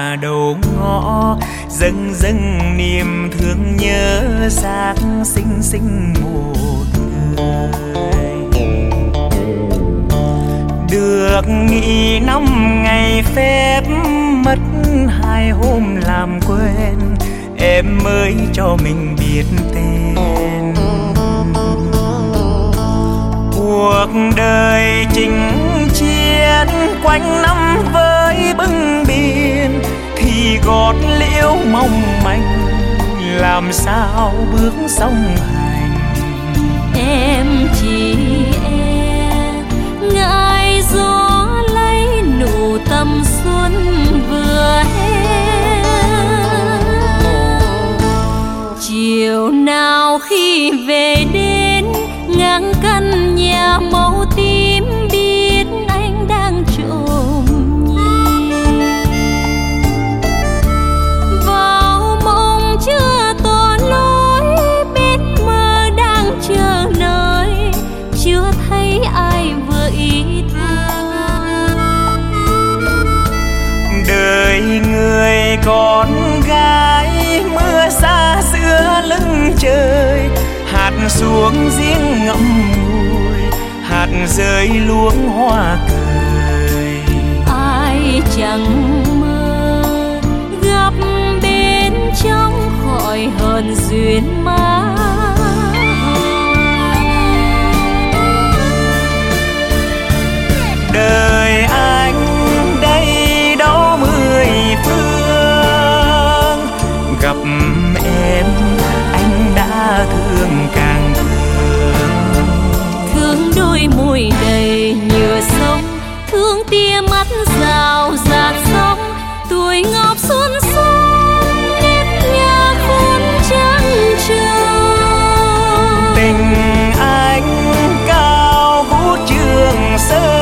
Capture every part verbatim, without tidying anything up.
nhà đầu ngõ, dâng dâng niềm thương nhớ xác xinh xinh một người. Được nghỉ năm ngày phép, mất hai hôm làm quên, em mới cho mình biết tên. Cuộc đời chinh chiến quanh năm với bưng biển, thì gót liễu mong manh làm sao bước song hành. Em chỉ e ngại gió lấy nụ tầm xuân vừa hè. Chiều nào khi về đến ngang căn nhà màu tím, biết anh đang trộm nhìn vào mộng chưa tỏ lối, biết mơ đang chờ nơi chưa thấy ai vừa ý thương. Đời người con gái mưa xa giữa lưng trời, hạt xuống giếng ngậm ngùi, hạt rơi luống hoa cười. Ai chẳng mơ gặp bên trong khỏi hờn duyên má. Đời anh đây đâu mười phương, gặp em anh đã thương càng thương. Thương đôi môi đầy nhựa sông, thương tia mắt rào rạt sóng, tuổi ngọc xuân xuân nếp nhà khôn trắng trường. Tình anh cao vũ trường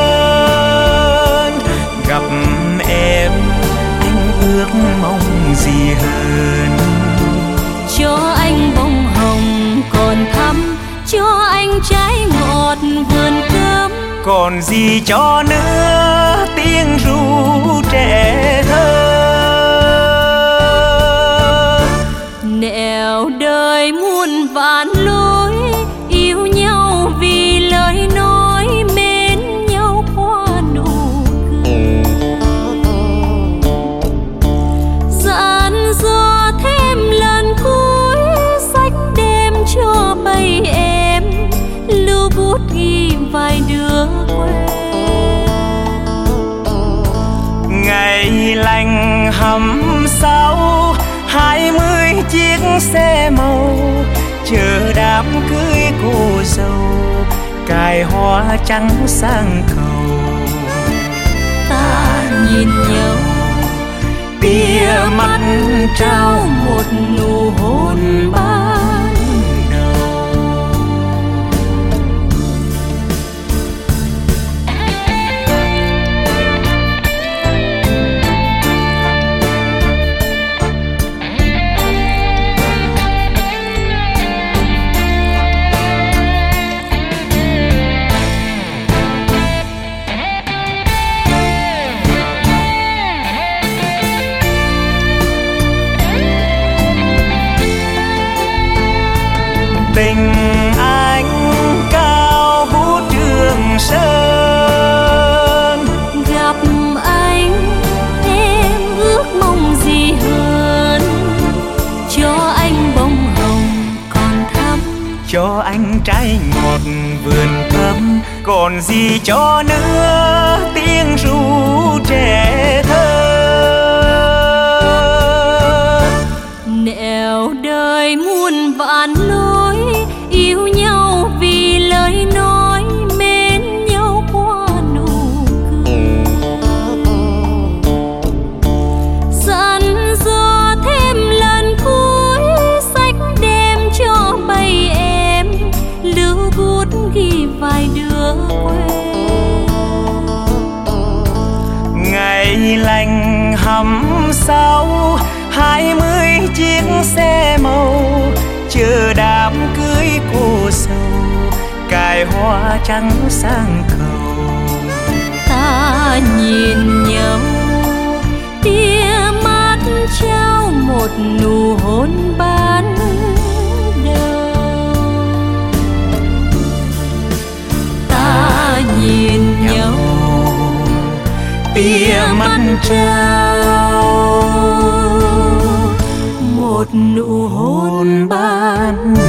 sơn, gặp em anh ước mong gì hơn. Cho anh bông hồng còn thắm, cho anh trái ngọt vườn cơm, còn gì cho nữa tiếng ru trẻ thơ. Nẻo đời muôn vạn lối, yêu nhau vì lời nói, mến nhau qua nụ cười. Dặn dò thêm lần cuối, sách đêm cho bay em, lưu bút ghi vài đứa quê. Ngày lành hầm sau, hai mươi chiếc xe màu chờ đám cưới cô dâu, cài hoa trắng sang cầu. Ta nhìn nhau tia mắt trao một nụ hôn ban đầu. Tình anh cao vũ trường sơn, gặp anh em ước mong gì hơn. Cho anh bông hồng còn thắm, cho anh trái ngọt vườn thơm, còn gì cho nữa tiếng ru trẻ thơ. Nẻo đời muôn vạn lối, yêu nhau vì lời nói, mến nhau qua nụ cười. Dặn dò thêm lần cuối, sách đêm cho bay em, lưu bút ghi vài đứa quê. Ngày lành hầm sau, hai mươi chiếc xe màu chờ đám cưới cô dâu, cài hoa trắng sang cầu. Ta nhìn nhau tia mắt nụ hôn ban đầu. Ta nhìn nhau tia mắt trao, một nụ hôn ban